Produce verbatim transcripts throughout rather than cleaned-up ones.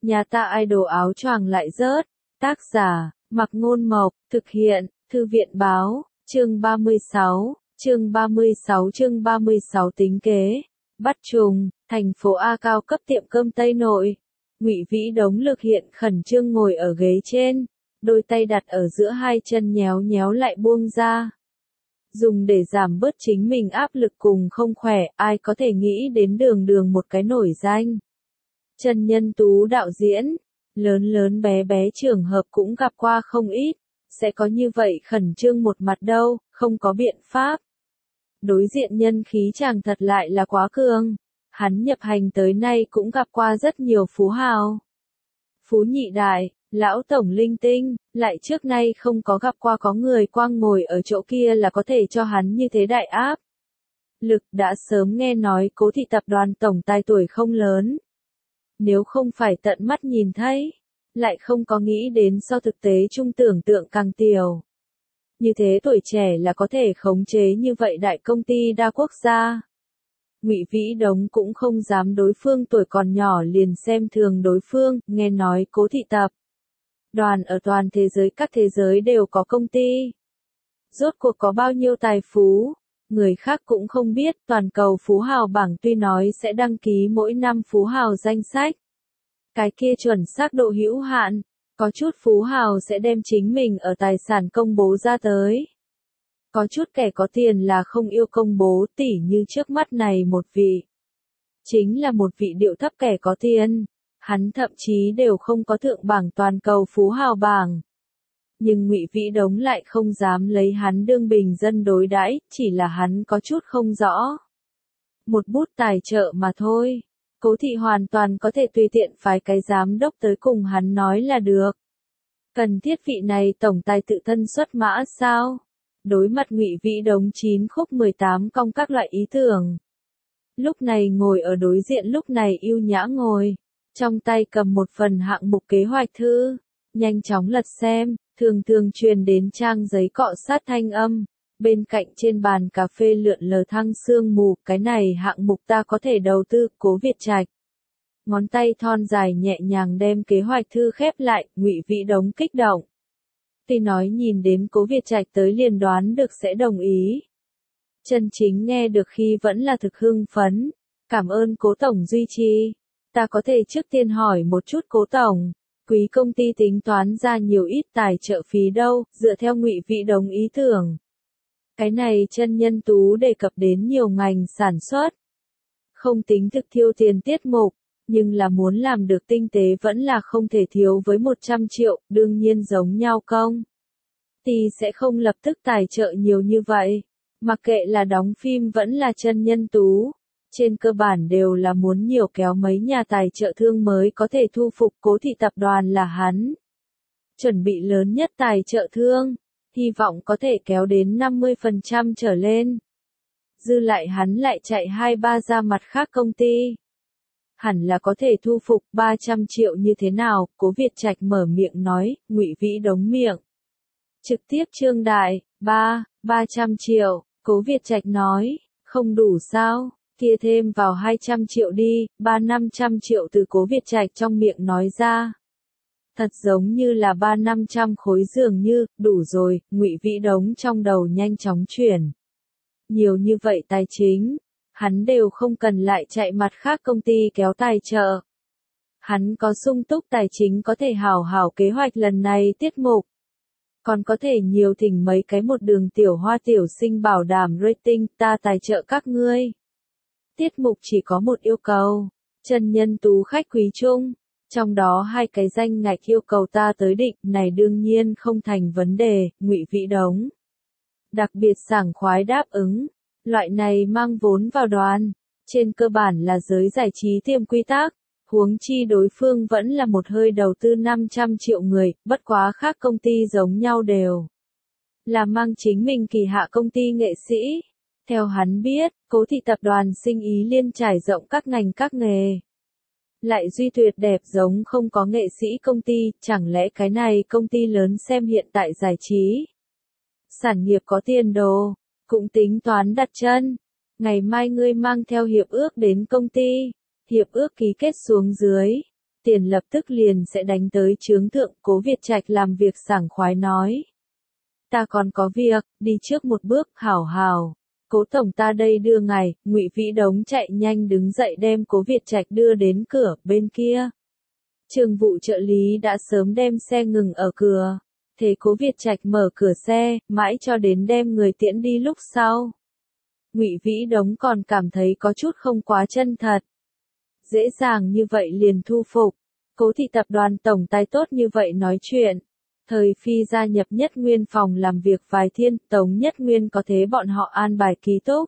Nhà ta idol áo choàng lại rớt. Tác giả, Mặc Ngôn Mộc, thực hiện, Thư viện Báo, chương ba mươi sáu, chương ba mươi sáu chương ba mươi sáu tính kế. Bắt trùng, thành phố A cao cấp tiệm cơm Tây Nội. Ngụy Vĩ Đống lực hiện khẩn trương ngồi ở ghế trên, đôi tay đặt ở giữa hai chân nhéo nhéo lại buông ra. Dùng để giảm bớt chính mình áp lực cùng không khỏe, ai có thể nghĩ đến Đường Đường một cái nổi danh. Trần Nhân Tú đạo diễn, lớn lớn bé bé trường hợp cũng gặp qua không ít, sẽ có như vậy khẩn trương một mặt đâu, không có biện pháp. Đối diện nhân khí chàng thật lại là quá cường, hắn nhập hành tới nay cũng gặp qua rất nhiều phú hào. Phú nhị đại, lão tổng linh tinh, lại trước nay không có gặp qua có người quang ngồi ở chỗ kia là có thể cho hắn như thế đại áp. Lực đã sớm nghe nói Cố thị tập đoàn tổng tài tuổi không lớn. Nếu không phải tận mắt nhìn thấy, lại không có nghĩ đến so thực tế trung tưởng tượng càng tiểu. Như thế tuổi trẻ là có thể khống chế như vậy đại công ty đa quốc gia. Ngụy Vĩ Đống cũng không dám đối phương tuổi còn nhỏ liền xem thường đối phương, nghe nói Cố thị tập đoàn ở toàn thế giới các thế giới đều có công ty. Rốt cuộc có bao nhiêu tài phú, người khác cũng không biết, toàn cầu phú hào bảng tuy nói sẽ đăng ký mỗi năm phú hào danh sách. Cái kia chuẩn xác độ hữu hạn, có chút phú hào sẽ đem chính mình ở tài sản công bố ra tới. Có chút kẻ có tiền là không yêu công bố, tỉ như trước mắt này một vị. Chính là một vị điệu thấp kẻ có tiền, hắn thậm chí đều không có thượng bảng toàn cầu phú hào bảng. Nhưng Ngụy Vĩ Đống lại không dám lấy hắn đương bình dân đối đãi, chỉ là hắn có chút không rõ. Một bút tài trợ mà thôi. Cố thị hoàn toàn có thể tùy tiện phái cái giám đốc tới cùng hắn nói là được. Cần thiết vị này tổng tài tự thân xuất mã sao? Đối mặt Ngụy Vĩ Đống chín khúc mười tám cong các loại ý tưởng. Lúc này ngồi ở đối diện lúc này yêu nhã ngồi, trong tay cầm một phần hạng mục kế hoạch thư, nhanh chóng lật xem, thường thường truyền đến trang giấy cọ sát thanh âm. Bên cạnh trên bàn cà phê lượn lờ thăng sương mù, cái này hạng mục ta có thể đầu tư, Cố Việt Trạch. Ngón tay thon dài nhẹ nhàng đem kế hoạch thư khép lại, Ngụy Vĩ Đống kích động. Tuy nói nhìn đến Cố Việt Trạch tới liền đoán được sẽ đồng ý. Chân chính nghe được khi vẫn là thực hưng phấn. Cảm ơn Cố Tổng duy trì. Ta có thể trước tiên hỏi một chút Cố Tổng. Quý công ty tính toán ra nhiều ít tài trợ phí đâu, dựa theo Ngụy Vĩ Đống ý tưởng. Cái này Trần Nhân Tú đề cập đến nhiều ngành sản xuất. Không tính thực thiêu tiền tiết mục, nhưng là muốn làm được tinh tế vẫn là không thể thiếu với một trăm triệu, đương nhiên giống nhau công. Thì sẽ không lập tức tài trợ nhiều như vậy. Mặc kệ là đóng phim vẫn là Trần Nhân Tú. Trên cơ bản đều là muốn nhiều kéo mấy nhà tài trợ thương mới có thể thu phục Cố thị tập đoàn là hắn. Chuẩn bị lớn nhất tài trợ thương. Hy vọng có thể kéo đến năm mươi phần trăm trở lên. Dư lại hắn lại chạy hai ba ra mặt khác công ty. Hẳn là có thể thu phục ba trăm triệu như thế nào, Cố Việt Trạch mở miệng nói, Ngụy Vĩ Đống miệng. Trực tiếp trương đại, ba, ba trăm triệu, Cố Việt Trạch nói, không đủ sao, kia thêm vào hai trăm triệu đi, ba năm trăm triệu từ Cố Việt Trạch trong miệng nói ra. Thật giống như là ba năm trăm khối dường như, đủ rồi, Ngụy Vĩ Đống trong đầu nhanh chóng chuyển. Nhiều như vậy tài chính, hắn đều không cần lại chạy mặt khác công ty kéo tài trợ. Hắn có sung túc tài chính có thể hảo hảo kế hoạch lần này tiết mục. Còn có thể nhiều thỉnh mấy cái một đường tiểu hoa tiểu sinh bảo đảm rating ta tài trợ các ngươi. Tiết mục chỉ có một yêu cầu, Trần Nhân Tú khách quý chung. Trong đó hai cái danh ngạch yêu cầu ta tới định, này đương nhiên không thành vấn đề, Ngụy Vĩ Đống. Đặc biệt sảng khoái đáp ứng, loại này mang vốn vào đoàn, trên cơ bản là giới giải trí tiêm quy tắc, huống chi đối phương vẫn là một hơi đầu tư năm trăm triệu người, bất quá khác công ty giống nhau đều. Là mang chính mình kỳ hạ công ty nghệ sĩ. Theo hắn biết, Cố thị tập đoàn sinh ý liên trải rộng các ngành các nghề. Lại duy tuyệt đẹp giống không có nghệ sĩ công ty, chẳng lẽ cái này công ty lớn xem hiện tại giải trí. Sản nghiệp có tiền đồ, cũng tính toán đặt chân. Ngày mai ngươi mang theo hiệp ước đến công ty, hiệp ước ký kết xuống dưới. tiền lập tức liền sẽ đánh tới chướng thượng. Cố Việt Trạch làm việc sảng khoái nói. Ta còn có việc, đi trước một bước, hảo hảo. Cố tổng ta đây đưa ngài. Ngụy Vĩ Đống chạy nhanh đứng dậy đem Cố Việt Trạch đưa đến cửa bên kia. Trường vụ trợ lý đã sớm đem xe ngừng ở cửa. Thế Cố Việt Trạch mở cửa xe, mãi cho đến đem người tiễn đi lúc sau. Ngụy Vĩ Đống còn cảm thấy có chút không quá chân thật. Dễ dàng như vậy liền thu phục. Cố thị tập đoàn tổng tài tốt như vậy nói chuyện. Thời Phi gia nhập Nhất Nguyên phòng làm việc vài thiên, Tống Nhất Nguyên có thế bọn họ an bài ký túc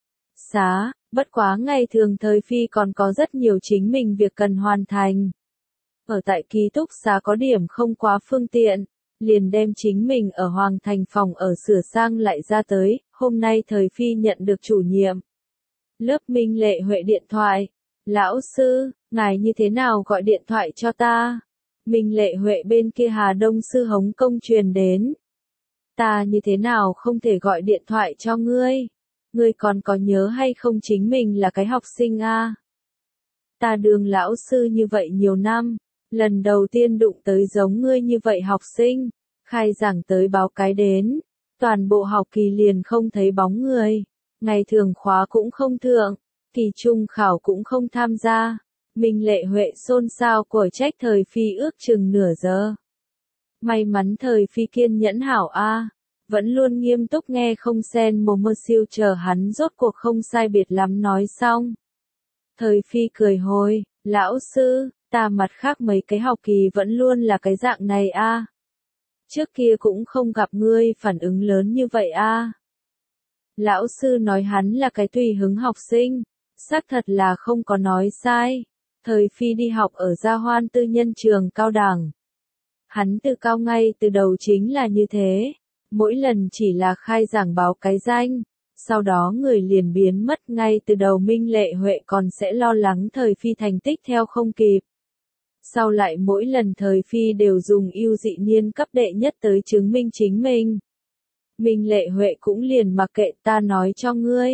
xá, bất quá ngày thường Thời Phi còn có rất nhiều chính mình việc cần hoàn thành. Ở tại ký túc xá có điểm không quá phương tiện, liền đem chính mình ở Hoàng Thành phòng ở sửa sang lại ra tới. Hôm nay Thời Phi nhận được chủ nhiệm lớp Minh Lệ Huệ điện thoại. Lão sư, ngài như thế nào gọi điện thoại cho ta? Minh Lệ Huệ bên kia Hà Đông sư Hống Công truyền đến. Ta như thế nào không thể gọi điện thoại cho ngươi? Ngươi còn có nhớ hay không chính mình là cái học sinh a? À? Ta đương lão sư như vậy nhiều năm, lần đầu tiên đụng tới giống ngươi như vậy học sinh, khai giảng tới báo cái đến, toàn bộ học kỳ liền không thấy bóng người, ngày thường khóa cũng không thượng, kỳ trung khảo cũng không tham gia. Minh Lệ Huệ xôn xao cổi trách Thời Phi ước chừng nửa giờ. May mắn Thời Phi kiên nhẫn hảo a, vẫn luôn nghiêm túc nghe không sen mồm mơ siêu chờ hắn rốt cuộc không sai biệt lắm nói xong. Thời Phi cười hồi, lão sư, ta mặt khác mấy cái học kỳ vẫn luôn là cái dạng này a. Trước kia cũng không gặp ngươi phản ứng lớn như vậy a. Lão sư nói hắn là cái tùy hứng học sinh, xác thật là không có nói sai. Thời Phi đi học ở Gia Hoan tư nhân trường cao đẳng. Hắn từ cao ngay từ đầu chính là như thế, mỗi lần chỉ là khai giảng báo cái danh, sau đó người liền biến mất. Ngay từ đầu Minh Lệ Huệ còn sẽ lo lắng Thời Phi thành tích theo không kịp. Sau lại mỗi lần Thời Phi đều dùng ưu dị niên cấp đệ nhất tới chứng minh chính mình. Minh Lệ Huệ cũng liền mặc kệ, ta nói cho ngươi.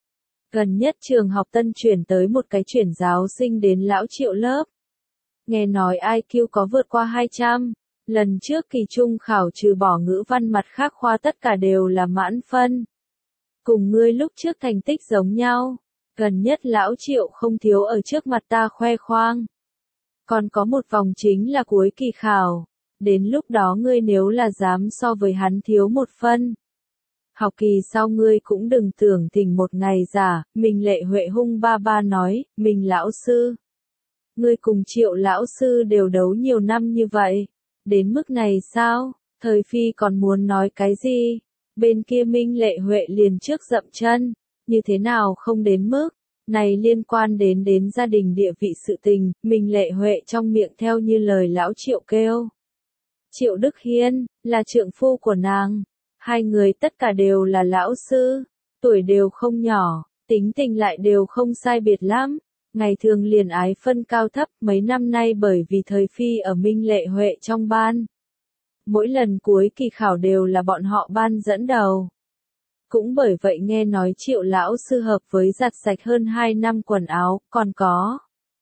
Gần nhất trường học Tân chuyển tới một cái chuyển giáo sinh đến lão Triệu lớp. Nghe nói i kiu có vượt qua hai trăm, lần trước kỳ trung khảo trừ bỏ ngữ văn mặt khác khoa tất cả đều là mãn phân. Cùng ngươi lúc trước thành tích giống nhau, gần nhất lão Triệu không thiếu ở trước mặt ta khoe khoang. Còn có một vòng chính là cuối kỳ khảo, đến lúc đó ngươi nếu là dám so với hắn thiếu một phân. Học kỳ sau ngươi cũng đừng tưởng thỉnh một ngày giả. Minh Lệ Huệ hung ba ba nói, Minh lão sư. Ngươi cùng Triệu lão sư đều đấu nhiều năm như vậy. Đến mức này sao? Thời Phi còn muốn nói cái gì? Bên kia Minh Lệ Huệ liền trước dậm chân. Như thế nào không đến mức? Này liên quan đến đến gia đình địa vị sự tình. Minh Lệ Huệ trong miệng theo như lời lão Triệu kêu. Triệu Đức Hiên, là trượng phu của nàng. Hai người tất cả đều là lão sư, tuổi đều không nhỏ, tính tình lại đều không sai biệt lắm. Ngày thường liền ái phân cao thấp, mấy năm nay bởi vì Thời Phi ở Minh Lệ Huệ trong ban. Mỗi lần cuối kỳ khảo đều là bọn họ ban dẫn đầu. Cũng bởi vậy nghe nói Triệu lão sư hợp với giặt sạch hơn hai năm quần áo, còn có.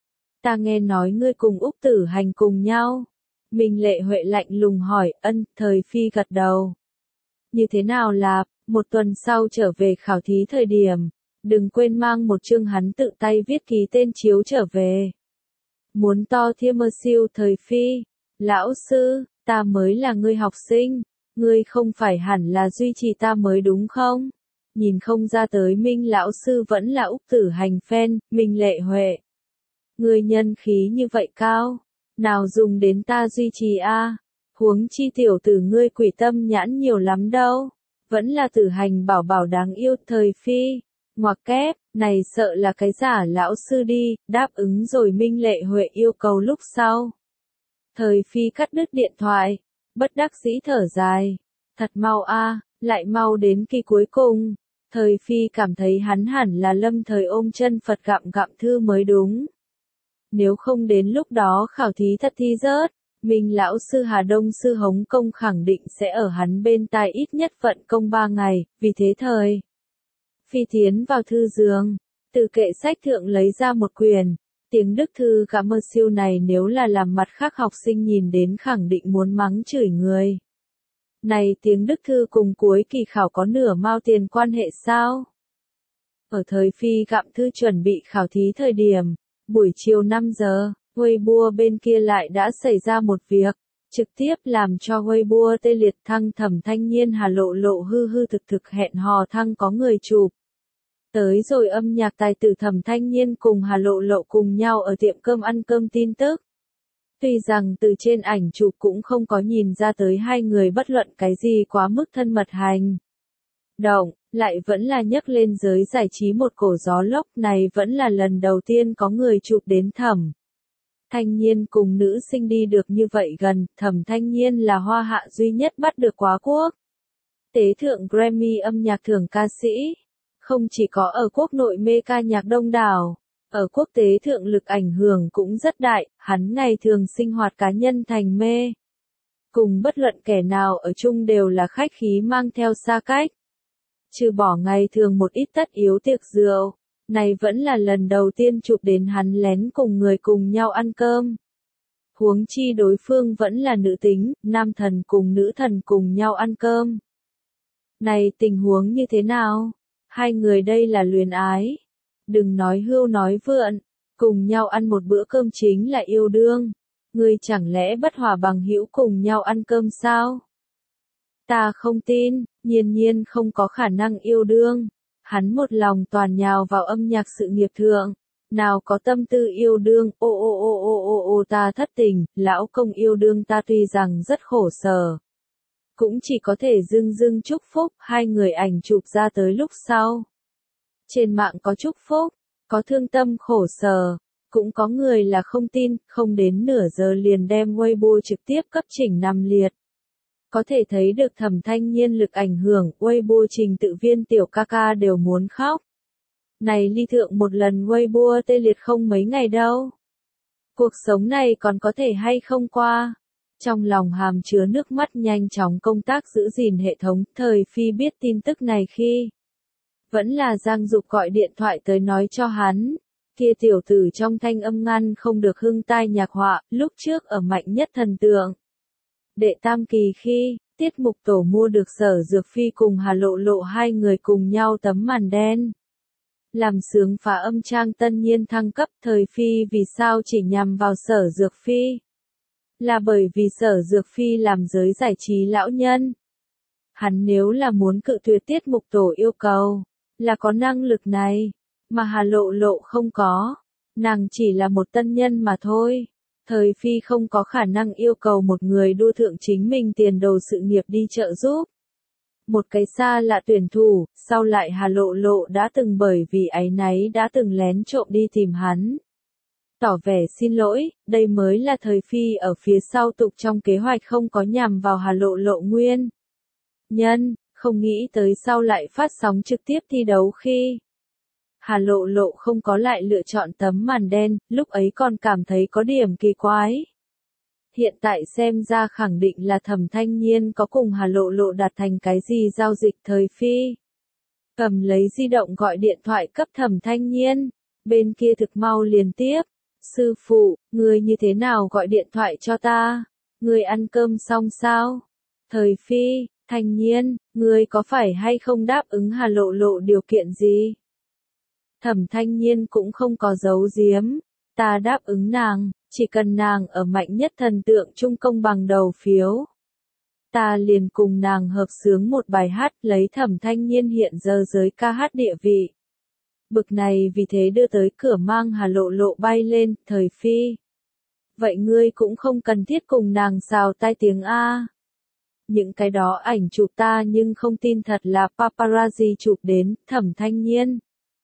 Ta nghe nói ngươi cùng Úc Tử Hành cùng nhau. Minh Lệ Huệ lạnh lùng hỏi, ân. Thời Phi gật đầu. Như thế nào là, một tuần sau trở về khảo thí thời điểm, đừng quên mang một chương hắn tự tay viết ký tên chiếu trở về. Muốn to thiêm mơ siêu. Thời Phi, lão sư, ta mới là ngươi học sinh, ngươi không phải hẳn là duy trì ta mới đúng không? Nhìn không ra tới Minh lão sư vẫn là Úc Tử Hành fan. Minh Lệ Huệ, ngươi nhân khí như vậy cao, nào dùng đến ta duy trì a? À? Huống chi tiểu tử ngươi quỷ tâm nhãn nhiều lắm đâu, vẫn là Tử Hành bảo bảo đáng yêu. Thời Phi, ngoặc kép, này sợ là cái giả lão sư đi. Đáp ứng rồi Minh Lệ Huệ yêu cầu lúc sau. Thời Phi cắt đứt điện thoại, bất đắc dĩ thở dài, thật mau a, à, lại mau đến kỳ cuối cùng. Thời Phi cảm thấy hắn hẳn là lâm thời ôm chân Phật gặm gặm thư mới đúng. Nếu không đến lúc đó khảo thí thật thi rớt, Minh lão sư Hà Đông sư Hống Công khẳng định sẽ ở hắn bên tai ít nhất vận công ba ngày. Vì thế Thời Phi tiến vào thư giường, từ kệ sách thượng lấy ra một quyển, Tiếng Đức thư cả mơ siêu này nếu là làm mặt khác học sinh nhìn đến khẳng định muốn mắng chửi người. Này tiếng Đức thư cùng cuối kỳ khảo có nửa mao tiền quan hệ sao? Ở thời Phi Gặm Thư chuẩn bị khảo thí thời điểm, buổi chiều năm giờ, Weibo bên kia lại đã xảy ra một việc, trực tiếp làm cho Weibo tê liệt thăng Thẩm Thanh Nhiên Hà Lộ Lộ hư hư thực thực hẹn hò thăng có người chụp. Tới rồi âm nhạc tài tử Thẩm Thanh Nhiên cùng Hà Lộ Lộ cùng nhau ở tiệm cơm ăn cơm tin tức. Tuy rằng từ trên ảnh chụp cũng không có nhìn ra tới hai người bất luận cái gì quá mức thân mật hành động, lại vẫn là nhấc lên giới giải trí một cổ gió lốc, này vẫn là lần đầu tiên có người chụp đến Thẩm Thanh Nhiên cùng nữ sinh đi được như vậy gần. Thẩm Thanh Nhiên là hoa hạ duy nhất bắt được quá quốc tế thượng Grammy âm nhạc thưởng ca sĩ. Không chỉ có ở quốc nội mê ca nhạc đông đảo, ở quốc tế thượng lực ảnh hưởng cũng rất đại, hắn ngày thường sinh hoạt cá nhân thành mê. Cùng bất luận kẻ nào ở chung đều là khách khí mang theo xa cách. Trừ bỏ ngày thường một ít tất yếu tiệc rượu, này vẫn là lần đầu tiên chụp đến hắn lén cùng người cùng nhau ăn cơm. Huống chi đối phương vẫn là nữ tính, nam thần cùng nữ thần cùng nhau ăn cơm. Này tình huống như thế nào? Hai người đây là luyến ái. Đừng nói hưu nói vượn, cùng nhau ăn một bữa cơm chính là yêu đương. Ngươi chẳng lẽ bất hòa bằng hữu cùng nhau ăn cơm sao? Ta không tin, Nhiên Nhiên không có khả năng yêu đương. Hắn một lòng toàn nhào vào âm nhạc sự nghiệp thượng, nào có tâm tư yêu đương. Ô ô ô ô ô ô ta thất tình, lão công yêu đương ta tuy rằng rất khổ sở, cũng chỉ có thể dưng dưng chúc phúc. Hai người ảnh chụp ra tới lúc sau, trên mạng có chúc phúc, có thương tâm khổ sở, cũng có người là không tin, không đến nửa giờ liền đem Weibo trực tiếp cấp chỉnh nằm liệt. Có thể thấy được Thẩm Thanh Nhiên lực ảnh hưởng, Weibo trình tự viên tiểu ca ca đều muốn khóc. Này ly thượng một lần Weibo tê liệt không mấy ngày đâu. Cuộc sống này còn có thể hay không qua. Trong lòng hàm chứa nước mắt nhanh chóng công tác giữ gìn hệ thống. Thời Phi biết tin tức này khi vẫn là Giang Dục gọi điện thoại tới nói cho hắn. Kia tiểu tử trong thanh âm ngăn không được hưng tai nhạc họa, lúc trước ở Mạnh Nhất Thần Tượng đệ tam kỳ khi, tiết mục tổ mua được Sở Dược Phi cùng Hà Lộ Lộ hai người cùng nhau tấm màn đen. Làm sướng phá âm trang tân nhiên thăng cấp. Thời Phi vì sao chỉ nhằm vào Sở Dược Phi? Là bởi vì Sở Dược Phi làm giới giải trí lão nhân. Hắn nếu là muốn cự tuyệt tiết mục tổ yêu cầu, là có năng lực này, mà Hà Lộ Lộ không có. Nàng chỉ là một tân nhân mà thôi. Thời Phi không có khả năng yêu cầu một người đua thượng chính mình tiền đồ sự nghiệp đi trợ giúp. Một cái xa lạ tuyển thủ, sau lại Hà Lộ Lộ đã từng bởi vì áy náy đã từng lén trộm đi tìm hắn. Tỏ vẻ xin lỗi, đây mới là Thời Phi ở phía sau tục trong kế hoạch không có nhằm vào Hà Lộ Lộ nguyên nhân, không nghĩ tới sau lại phát sóng trực tiếp thi đấu khi Hà Lộ Lộ không có lại lựa chọn tấm màn đen, lúc ấy còn cảm thấy có điểm kỳ quái. Hiện tại xem ra khẳng định là Thẩm Thanh Nhiên có cùng Hà Lộ Lộ đạt thành cái gì giao dịch. Thời Phi cầm lấy di động gọi điện thoại cấp Thẩm Thanh Nhiên, bên kia thực mau liền tiếp. Sư phụ, người như thế nào gọi điện thoại cho ta? Người ăn cơm xong sao? Thời Phi, Thanh Nhiên, người có phải hay không đáp ứng Hà Lộ Lộ điều kiện gì? Thẩm Thanh Nhiên cũng không có giấu giếm, ta đáp ứng nàng, chỉ cần nàng ở Mạnh Nhất Thần Tượng chung công bằng đầu phiếu. Ta liền cùng nàng hợp xướng một bài hát, lấy Thẩm Thanh Nhiên hiện giờ giới ca hát địa vị. Bực này vì thế đưa tới cửa mang Hà Lộ Lộ bay lên. Thời Phi, vậy ngươi cũng không cần thiết cùng nàng xào tai tiếng A. Những cái đó ảnh chụp ta nhưng không tin thật là paparazzi chụp đến. Thẩm Thanh Nhiên,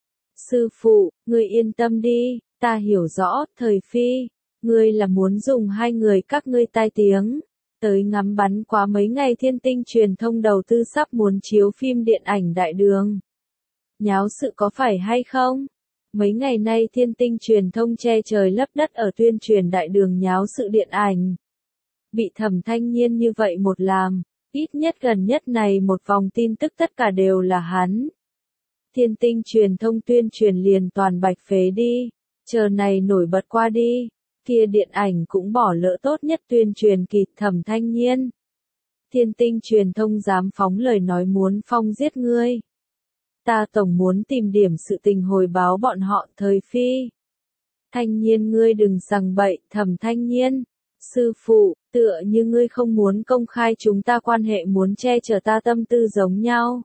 sư phụ, ngươi yên tâm đi, ta hiểu rõ. Thời Phi, ngươi là muốn dùng hai người các ngươi tai tiếng tới ngắm bắn quá mấy ngày Thiên Tinh truyền thông đầu tư sắp muốn chiếu phim điện ảnh đại đường. Nháo sự có phải hay không? Mấy ngày nay Thiên Tinh truyền thông che trời lấp đất ở tuyên truyền đại đường nháo sự điện ảnh. Bị Thẩm Thanh Nhiên như vậy một làm, ít nhất gần nhất này một vòng tin tức tất cả đều là hắn. Thiên Tinh truyền thông tuyên truyền liền toàn bạch phế đi. Chờ này nổi bật qua đi, kia điện ảnh cũng bỏ lỡ tốt nhất tuyên truyền kỳ Thẩm Thanh Nhiên. Thiên Tinh truyền thông dám phóng lời nói muốn phong giết ngươi. Ta tổng muốn tìm điểm sự tình hồi báo bọn họ thời phi. Thanh Nhiên ngươi đừng sằng bậy, Thẩm Thanh Nhiên. Sư phụ, tựa như ngươi không muốn công khai chúng ta quan hệ muốn che chở ta tâm tư giống nhau.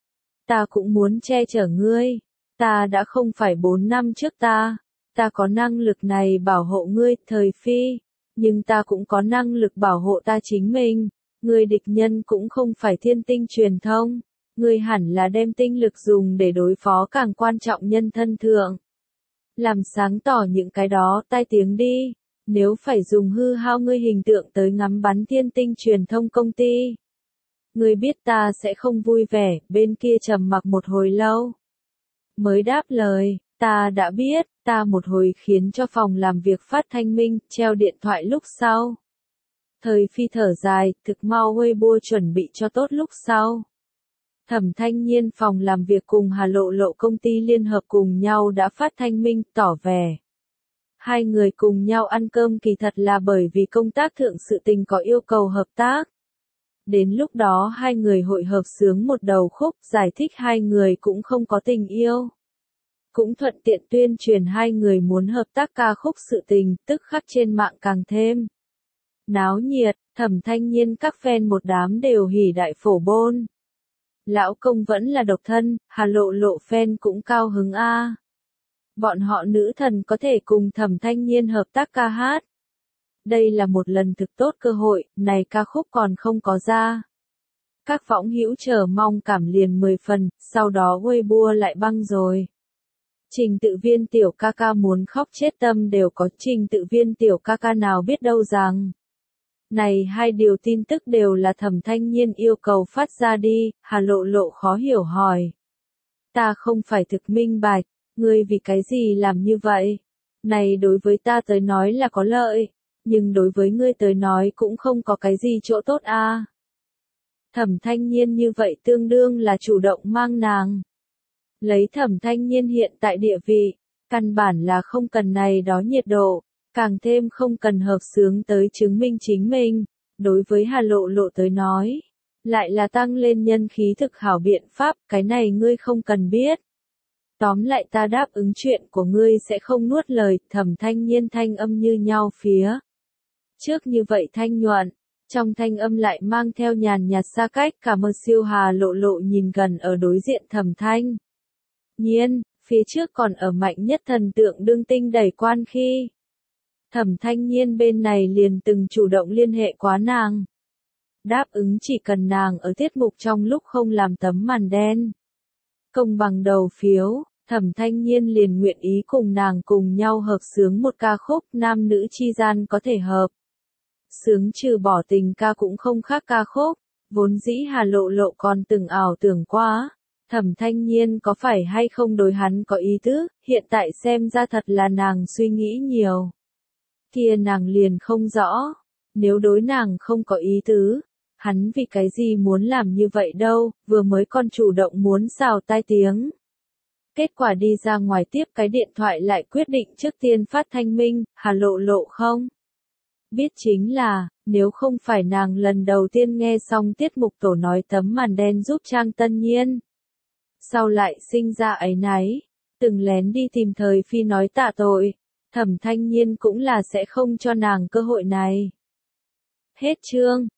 Ta cũng muốn che chở ngươi. Ta đã không phải bốn năm trước ta. Ta có năng lực này bảo hộ ngươi, thời phi. Nhưng ta cũng có năng lực bảo hộ ta chính mình. Ngươi địch nhân cũng không phải Thiên Tinh truyền thông. Ngươi hẳn là đem tinh lực dùng để đối phó càng quan trọng nhân thân thượng. Làm sáng tỏ những cái đó tai tiếng đi. Nếu phải dùng hư hao ngươi hình tượng tới ngắm bắn Thiên Tinh truyền thông công ty. Ngươi biết ta sẽ không vui vẻ, bên kia trầm mặc một hồi lâu. Mới đáp lời, ta đã biết, ta một hồi khiến cho phòng làm việc phát thanh minh, treo điện thoại lúc sau. Thời phi thở dài, thực mau Weibo chuẩn bị cho tốt lúc sau. Thẩm Thanh Nhiên phòng làm việc cùng Hà Lộ Lộ công ty liên hợp cùng nhau đã phát thanh minh, tỏ vẻ. Hai người cùng nhau ăn cơm kỳ thật là bởi vì công tác thượng sự tình có yêu cầu hợp tác. Đến lúc đó hai người hội hợp sướng một đầu khúc giải thích hai người cũng không có tình yêu. Cũng thuận tiện tuyên truyền hai người muốn hợp tác ca khúc sự tình, tức khắc trên mạng càng thêm náo nhiệt. Thẩm Thanh Nhiên các fan một đám đều hỉ đại phổ bôn. Lão công vẫn là độc thân, Hà Lộ Lộ fan cũng cao hứng a. Bọn họ nữ thần có thể cùng Thẩm Thanh Nhiên hợp tác ca hát. Đây là một lần thực tốt cơ hội, này ca khúc còn không có ra. Các võng hữu chờ mong cảm liền mười phần, sau đó Weibo lại băng rồi. Trình tự viên tiểu ca ca muốn khóc chết tâm đều có, trình tự viên tiểu ca ca nào biết đâu rằng. Này hai điều tin tức đều là Thẩm Thanh Nhiên yêu cầu phát ra đi, Hà Lộ Lộ khó hiểu hỏi. Ta không phải thực minh bạch, ngươi vì cái gì làm như vậy? Này đối với ta tới nói là có lợi, nhưng đối với ngươi tới nói cũng không có cái gì chỗ tốt a. À. Thẩm Thanh Nhiên như vậy tương đương là chủ động mang nàng. Lấy Thẩm Thanh Nhiên hiện tại địa vị, căn bản là không cần này đó nhiệt độ, càng thêm không cần hợp xướng tới chứng minh chính mình. Đối với Hà Lộ Lộ tới nói, lại là tăng lên nhân khí thực hảo biện pháp, cái này ngươi không cần biết. Tóm lại ta đáp ứng chuyện của ngươi sẽ không nuốt lời, Thẩm Thanh Nhiên thanh âm như nhau phía. Trước như vậy thanh nhuận, trong thanh âm lại mang theo nhàn nhạt xa cách, cả mơ siêu Hà Lộ Lộ nhìn gần ở đối diện Thẩm Thanh Nhiên, phía trước còn ở mạnh nhất thần tượng đương tinh đẩy quan khi. Thẩm Thanh Nhiên bên này liền từng chủ động liên hệ quá nàng. Đáp ứng chỉ cần nàng ở tiết mục trong lúc không làm tấm màn đen. Công bằng đầu phiếu, Thẩm Thanh Nhiên liền nguyện ý cùng nàng cùng nhau hợp xướng một ca khúc nam nữ chi gian có thể hợp. Sướng trừ bỏ tình ca cũng không khác ca khúc, vốn dĩ Hà Lộ Lộ còn từng ảo tưởng quá. Thẩm Thanh Nhiên có phải hay không đối hắn có ý tứ, hiện tại xem ra thật là nàng suy nghĩ nhiều. Kia nàng liền không rõ, nếu đối nàng không có ý tứ, hắn vì cái gì muốn làm như vậy đâu, vừa mới còn chủ động muốn xào tai tiếng. Kết quả đi ra ngoài tiếp cái điện thoại lại quyết định trước tiên phát thanh minh, Hà Lộ Lộ không? Biết chính là, nếu không phải nàng lần đầu tiên nghe xong tiết mục tổ nói tấm màn đen giúp Trang Tân Nhiên. Sau lại sinh ra áy náy, từng lén đi tìm thời phi nói tạ tội, Thẩm Thanh Nhiên cũng là sẽ không cho nàng cơ hội này. Hết chương.